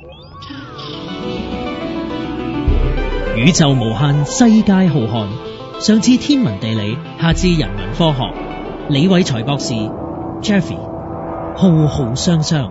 宇宙無限，世界浩瀚。上至天文地理，下至人文科學。李偉才博士 Jeffy 浩浩雙雙。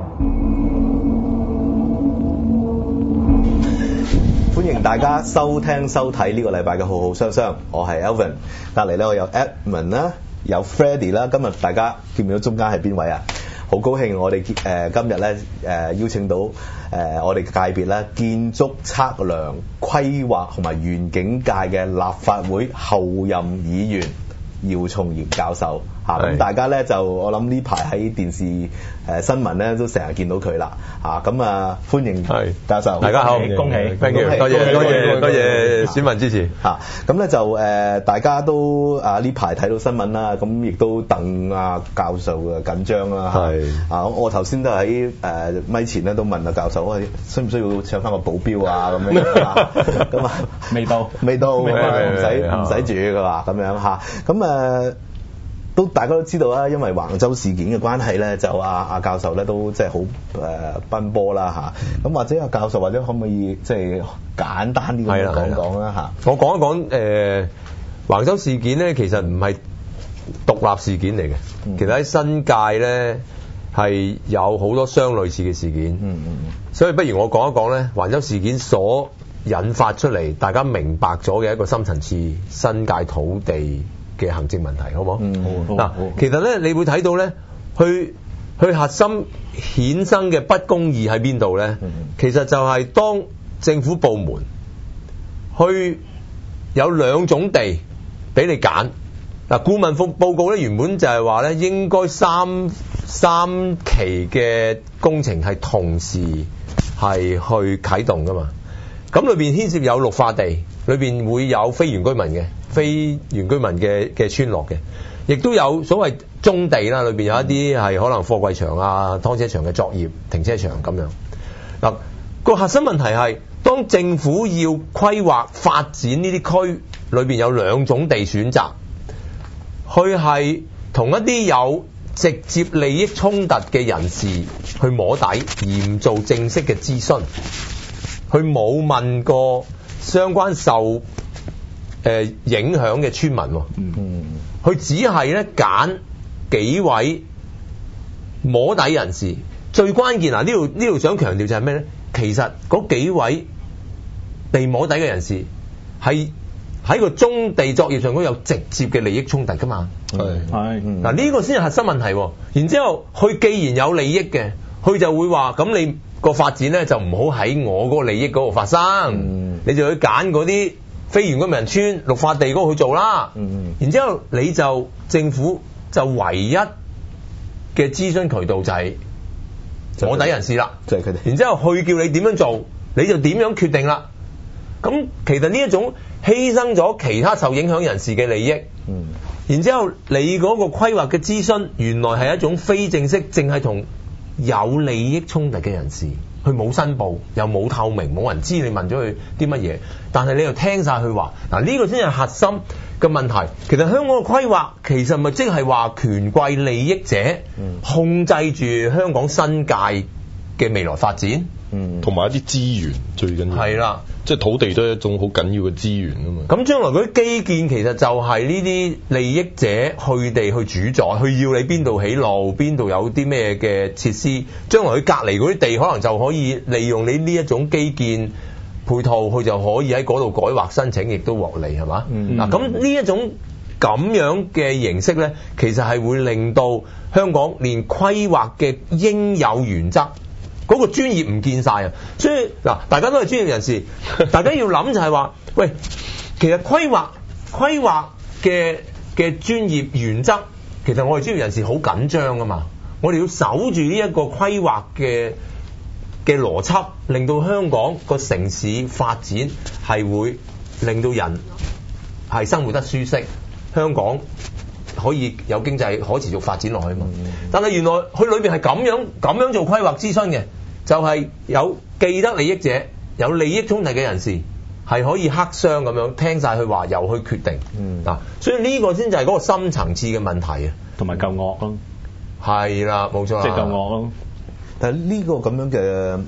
歡迎大家收聽收睇呢個禮拜嘅浩浩雙雙，我係 Alvin， 隔離咧我有 Edmund 啦，有 Freddie 啦。今日大家見唔見到中間係邊位啊？好高興我哋今日咧邀請到我哋嘅界別咧建築測量、規劃同埋園景界嘅立法會候任議員姚松炎教授嚇。咁大家咧就我諗呢排喺電視新聞咧都成日見到佢啦嚇。咁歡迎教授， 大家好， 恭喜， 多謝選民支持嚇。咁咧就大家都呢排睇到新聞啦，咁亦都等教授嘅緊張啦。係我頭先都喺咪前咧都問教授，我需唔需要請翻個保鏢啊咁樣咁未到， 唔使住㗎嘛咁樣嚇。咁都大家都知道啦，因為橫洲事件嘅關係咧，就教授咧都即係好奔波啦嚇。咁或者教授或者可唔可以即係簡單啲咁講講啦嚇？ 我講一講橫洲事件咧，其實唔係獨立事件嚟嘅。其實喺新界咧係有好多相類似嘅事件。所以不如我講一講咧橫洲事件所引發出嚟，大家明白咗嘅一個深層次新界土地嘅行政問題，好唔好？嗱，其實咧，你會睇到咧，去核心衍生嘅不公義喺邊度咧？其實就係當政府部門去有兩種地俾你揀。嗱，顧問報告咧原本就係話咧，應該三期嘅工程係同時係去啟動噶嘛。咁裏邊牽涉有綠化地，裏邊會有非原居民嘅村落嘅，亦都有所謂棕地啦，裏邊有一啲係可能貨櫃場啊、劏車場嘅作業停車場咁樣。嗱，個核心問題係，當政府要規劃發展呢啲區，裏邊有兩種地選擇，佢係同一啲有直接利益衝突嘅人士去摸底，而唔做正式嘅諮詢。佢冇問過相關受影響嘅村民，佢只係咧揀幾位摸底人士。最關鍵呢度想強調就係咩咧？其實嗰幾位被摸底嘅人士係喺個棕地作業上都有直接嘅利益衝突噶嘛。嗱，呢個先係核心問題。然之後佢既然有利益嘅，佢就會話咁你個發展咧就唔好喺我嗰個利益嗰度發生，你就去揀嗰啲非原居民村綠化地嗰度去做啦。然之後你就政府就唯一嘅諮詢渠道就係摸底人士啦，就係佢哋。然之後佢叫你點樣做，你就點樣決定啦。咁其實呢一種犧牲咗其他受影響人士嘅利益，然之後你嗰個規劃嘅諮詢原來係一種非正式，淨係同有利益衝突嘅人士，佢冇申報，又冇透明，冇人知你問咗佢啲乜嘢，但係你又聽晒佢話。嗱，呢個先係核心嘅問題。其實香港嘅規劃其實咪即係話權貴利益者控制住香港新界嘅未來發展， 同埋一啲資源最緊要係啦，即係土地都係一種好緊要嘅資源啊嘛。 咁將來嗰啲基建其實就係呢啲利益者佢哋去主宰，佢要你邊度起路，邊度有啲咩嘅設施，將來佢隔離嗰啲地可能就可以利用你呢一種基建配套，佢就可以喺嗰度改劃申請，亦都獲利係嘛？嗱，咁呢一種咁樣嘅形式咧，其實係會令到香港連規劃嘅應有原則嗰個專業唔見晒啊！所以嗱，大家都係專業人士，大家要諗就係話，喂，其實規劃嘅專業原則，其實我哋專業人士好緊張噶嘛，我哋要守住呢一個規劃嘅邏輯，令到香港個城市發展係會令到人係生活得舒適，香港可以有經濟可持續發展落去嘛。但係原來佢裏邊係咁樣做規劃諮詢嘅。就係有既得利益者、有利益衝突嘅人士，係可以黑箱咁樣聽晒佢話，又去決定。嗱，所以呢個先就係嗰個深層次嘅問題啊， 同埋夠惡咯。 係啦，冇錯， 即係夠惡咯。 但係呢個咁樣嘅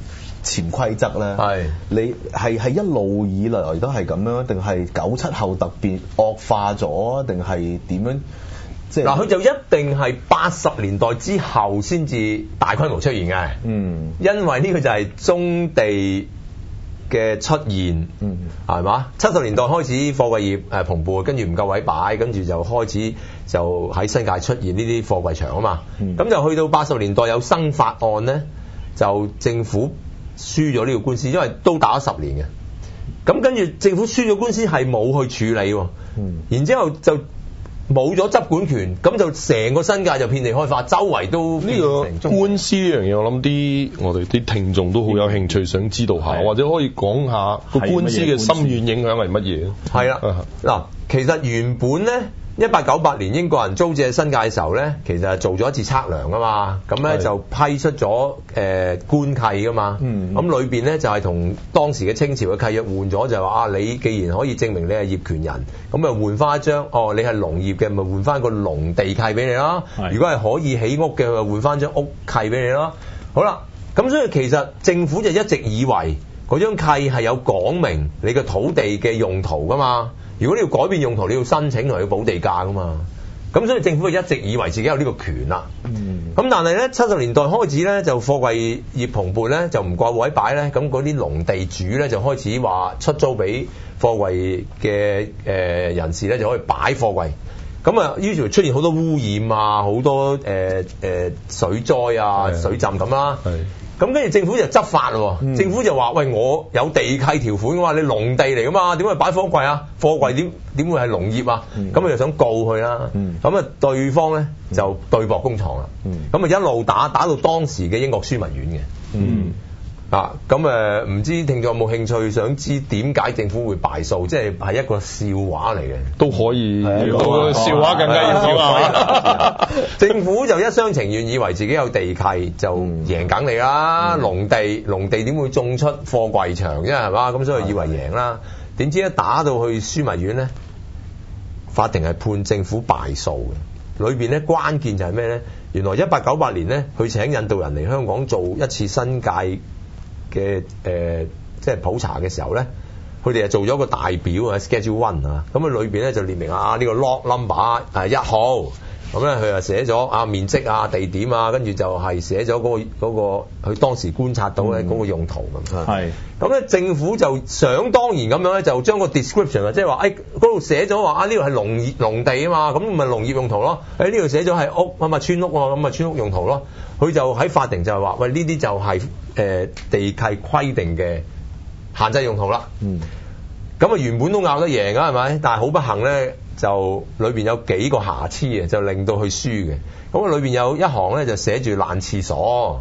潛規則咧？ 係你係一路以來都係咁樣，定係97後特別惡化咗，定係點樣？即係嗱，佢就一定係80年代之後先至大規模出現嘅。因為呢個就係棕地嘅出現，係嘛？70年代開始貨櫃業蓬勃，跟住唔夠位擺，跟住就開始就喺新界出現呢啲貨櫃場啊嘛。咁就去到80年代有新法案咧，就政府輸咗呢個官司，因為都打咗10年嘅。咁跟住政府輸咗官司係冇去處理喎，然之後就冇咗執管權，咁就成個新界就遍地開花，周圍都呢個官司呢樣嘢，我諗我哋啲聽眾都好有興趣想知道下，或者可以講下個官司嘅深遠影響係乜嘢？ 係啦，嗱，其實原本咧，1898年英國人租借新界嘅時候咧，其實係做咗一次測量啊嘛，咁咧就批出咗官契噶嘛，咁裏邊咧就係同當時嘅清朝嘅契約換咗，就係話你既然可以證明你係業權人，咁咪換翻一張，你係農業嘅，咪換翻個農地契俾你啦。如果係可以起屋嘅，咪換翻張屋契俾你咯。好啦，咁所以其實政府就一直以為嗰張契係有講明你嘅土地嘅用途噶嘛。如果你要改變用途，你要申請同要補地價噶嘛。咁所以政府就一直以為自己有呢個權啦。咁但係咧70年代開始咧，就貨櫃業蓬勃咧，就唔夠位擺咧，咁嗰啲農地主咧就開始話出租俾貨櫃嘅人士咧，就可以擺貨櫃。咁啊，於是出現好多污染啊，好多水災啊、水浸咁啦。咁跟住政府就執法咯，政府就話：喂，我有地契條款嘅話，你農地嚟噶嘛，點會擺貨櫃啊？貨櫃點會係農業啊？咁佢就想告佢啦。咁啊，對方咧就對簿公堂啦。咁啊一路打到當時嘅英國樞密院嘅。咁唔知聽眾有冇興趣想知點解政府會敗訴？即係一個笑話嚟嘅， 都可以。笑話更加要講啊！ 政府就一廂情願以為自己有地契就贏梗你啦。農地點會種出貨櫃場啫？係嘛？咁所以以為贏啦。點知一打到去樞密院咧，法庭係判政府敗訴嘅。裏邊咧關鍵就係咩咧？原來1898年咧，佢請印度人嚟香港做一次新界嘅即係普查嘅時候咧，佢哋就做咗個大表啊 Schedule 1啊，咁裏邊咧就列明呢個 lot number 1號，咁咧佢就寫咗面積啊、地點啊，跟住就係寫咗嗰個佢當時觀察到咧嗰個用途咁。咁咧政府就想當然咁樣咧，就將個 description 啊，即係話嗰度寫咗話呢度係農地啊嘛，咁咪農業用途咯。呢度寫咗係屋咁咪村屋喎，咁咪村屋用途咯。佢就喺法庭就係話：喂，呢啲就係地契規定嘅限制用途啦。咁原本都拗得贏㗎係咪？但係好不幸咧，就裏邊有幾個瑕疵嘅，就令到佢輸嘅。咁裏邊有一行咧就寫住爛廁所。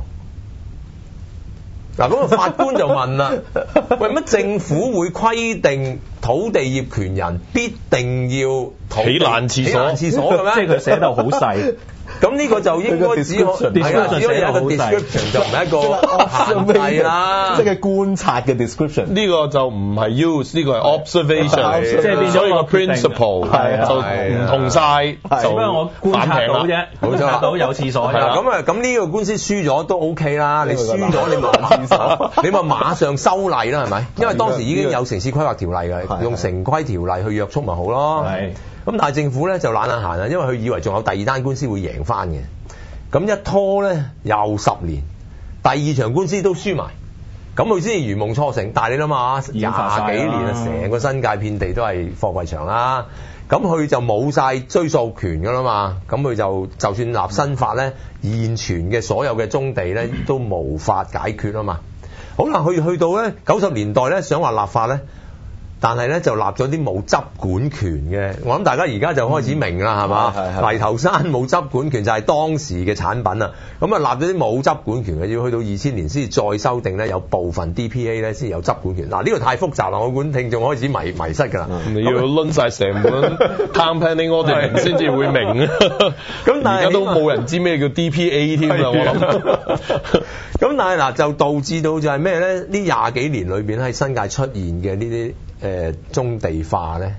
嗱，咁個法官就問啦：喂，乜政府會規定土地業權人必定要起爛廁所嘅咩？ 即係佢寫到好細。 咁呢個就應該只可以有一個 description， 就唔係一個限制啦， 即係觀察嘅 description。 呢個就唔係 use， 呢個係 observation， 即係變咗個 principle 就唔同晒，就因為我觀察到啫，觀察到有廁所。 咁呢個官司輸咗都 OK 啦，你輸咗你咪爛廁所，你咪馬上修例啦，係咪？因為當時已經有城市規劃條例嘅，用城規條例去約束咪好咯。咁但係政府咧就懶閒啊，因為佢以為仲有第二單官司會贏翻嘅，咁一拖咧又10年，第二場官司都輸埋，咁佢先至如夢初醒。但係你諗下，廿幾年啊，成個新界遍地都係貨櫃場啦，咁佢就冇晒追溯權噶啦嘛，咁佢就算立新法咧，現存嘅所有嘅棕地咧都無法解決啊嘛。好啦，去到咧90年代咧，想話立法咧。但係咧就立咗啲冇執管權嘅，我諗大家而家就開始明啦，係嘛？泥頭山冇執管權就係當時嘅產品啊，咁啊立咗啲冇執管權嘅，要去到2000年先至再修訂咧，有部分 DPA 咧先有執管權。嗱，呢個太複雜啦，我估聽眾開始迷失㗎啦。 你要攆晒成本 town planning ordering 先至會明啊。咁但係而家都冇人知咩叫 DPA 添啦，我諗。 咁但係嗱，就導致到就係咩咧？呢20幾年裏邊喺新界出現嘅呢啲棕地化咧，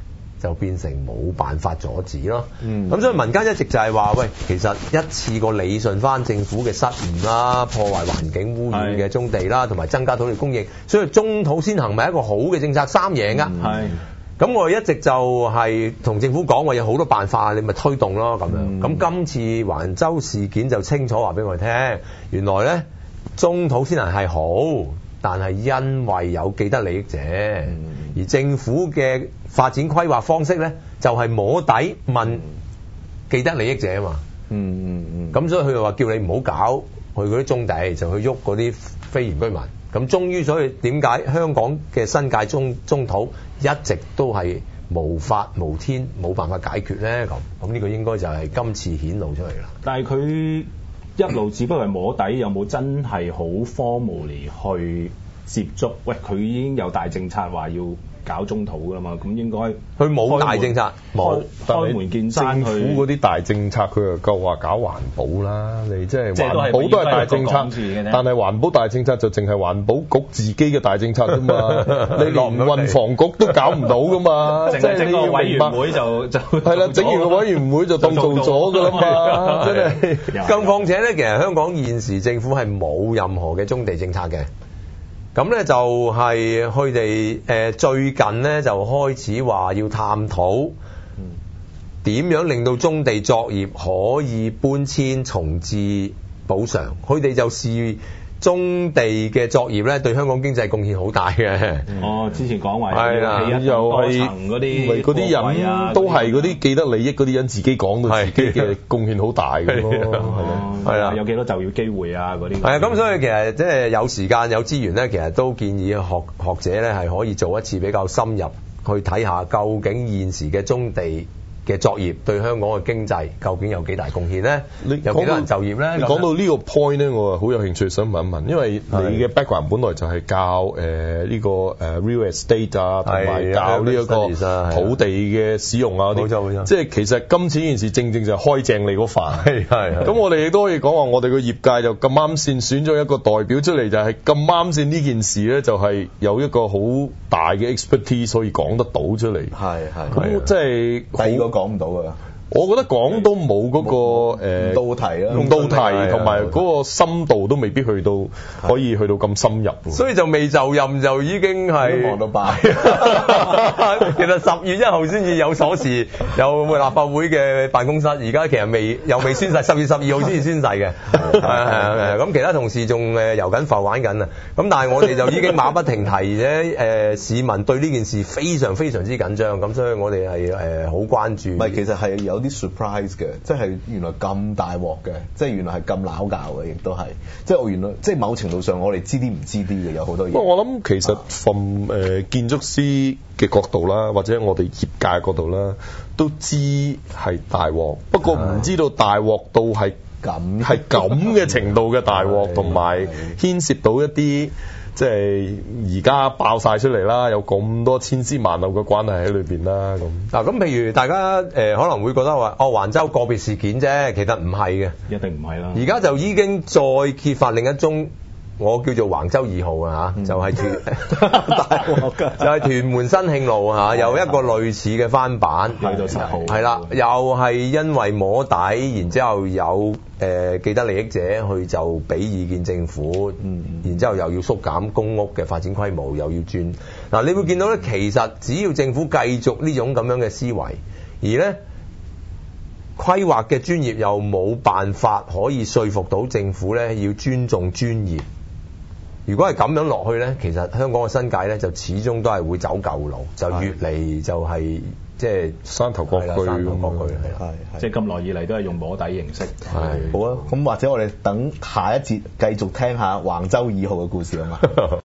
就變成冇辦法阻止咯。咁所以民間一直就係話，喂，其實一次過理順翻政府嘅失誤啦，破壞環境污染嘅棕地啦，同埋增加土地供應，所以中土先行咪一個好嘅政策，三贏㗎。咁我哋一直就係同政府講話有好多辦法，你咪推動咯咁樣。咁今次橫洲事件就清楚話俾我哋聽，原來咧中土先行係好，但係因為有既得利益者，而政府嘅發展規劃方式咧就係摸底問既得利益者啊嘛。咁所以佢就話叫你唔好搞去嗰啲棕地，就去喐嗰啲非原居民。咁終於所以點解香港嘅新界中土一直都係無法無天冇辦法解決咧？咁呢個應該就係今次顯露出嚟啦。 但係佢一路只不過係摸底，有冇真係好 formally 去接觸？喂，佢已經有大政策話要搞中土㗎嘛，咁應該佢冇大政策，冇開門見山去。 政府嗰啲大政策佢又夠話搞環保啦，你即係環保都係大政策，但係環保大政策就淨係環保局自己嘅大政策啫嘛，你連運房局都搞唔到㗎嘛， 即係整個委員會就係啦，整完個委員會就當做咗㗎啦嘛，真係。 更況且咧，其實香港現時政府係冇任何嘅棕地政策嘅。咁咧就係佢哋最近咧就開始話要探討點樣令到棕地作業可以搬遷重置補償，佢哋就視棕地嘅作業咧對香港經濟貢獻好大嘅。 之前講話係啦， 又係嗰啲人都係嗰啲既得利益嗰啲人自己講到自己嘅貢獻好大嘅咯， 係啦，有幾多就業機會啊嗰啲。 係啊，咁所以其實即係有時間有資源咧，其實都建議學者咧係可以做一次比較深入去睇下，究竟現時嘅棕地嘅作業對香港嘅經濟究竟有幾大貢獻咧？有幾多人就業咧？ 你講到呢個 point 咧，我好有興趣想問一問，因為你嘅 background 本來就係教呢個real estate 啊，同埋教呢一個土地嘅使用啊嗰啲，即係其實今次呢件事正正就開正你嗰範。咁我哋亦都可以講話，我哋個業界就咁啱先選咗一個代表出嚟，就係咁啱先呢件事咧，就係有一個好大嘅 expertise 可以講得到出嚟。咁即係第二個講唔到啊！ 我覺得講都冇嗰個到題啊， 到題同埋嗰個深度都未必去到可以去到咁深入， 所以就未就任就已經係望到拜。 其實10月1號先至有鎖匙，有立法會嘅辦公室，而家其實未宣誓，10月12號先至宣誓嘅。係咁其他同事仲遊緊浮玩緊啊！咁但係我哋就已經馬不停蹄啫。市民對呢件事非常非常之緊張，咁所以我哋係好關注。 唔係，其實係有啲 surprise 嘅，即係原來咁大鑊嘅，即係原來係咁撈教嘅，亦都係，即係我原來即係某程度上我哋知啲唔知啲嘅，有好多嘢。 不過我諗其實從建築師嘅角度啦，或者我哋業界嘅角度啦，都知係大鑊，不過唔知道大鑊到係咁嘅程度嘅大鑊，同埋牽涉到一啲。即係而家爆晒出嚟啦，有咁多千絲萬縷嘅關係喺裏邊啦。 咁譬如大家可能會覺得話橫洲個別事件啫，其實唔係嘅， 一定唔係啦。 而家就已經再揭發另一宗，我叫做橫洲2號啊嚇，就係大鑊㗎，就係屯門新慶路嚇，有一個類似嘅翻版， 去到10號， 係啦，又係因為摸底，然之後有既得利益者去就俾意見政府，然之後又要縮減公屋嘅發展規模，又要轉嗱，你會見到咧，其實只要政府繼續呢種咁樣嘅思維，而咧規劃嘅專業又冇辦法可以說服到政府咧要尊重專業。如果係咁樣落去咧，其實香港嘅新界咧就始終都係會走舊路，就越嚟就係即係山頭角區， 即係咁耐以嚟都係用摸底形式。 好啊，咁或者我哋等下一節繼續聽下橫洲2號嘅故事啊嘛。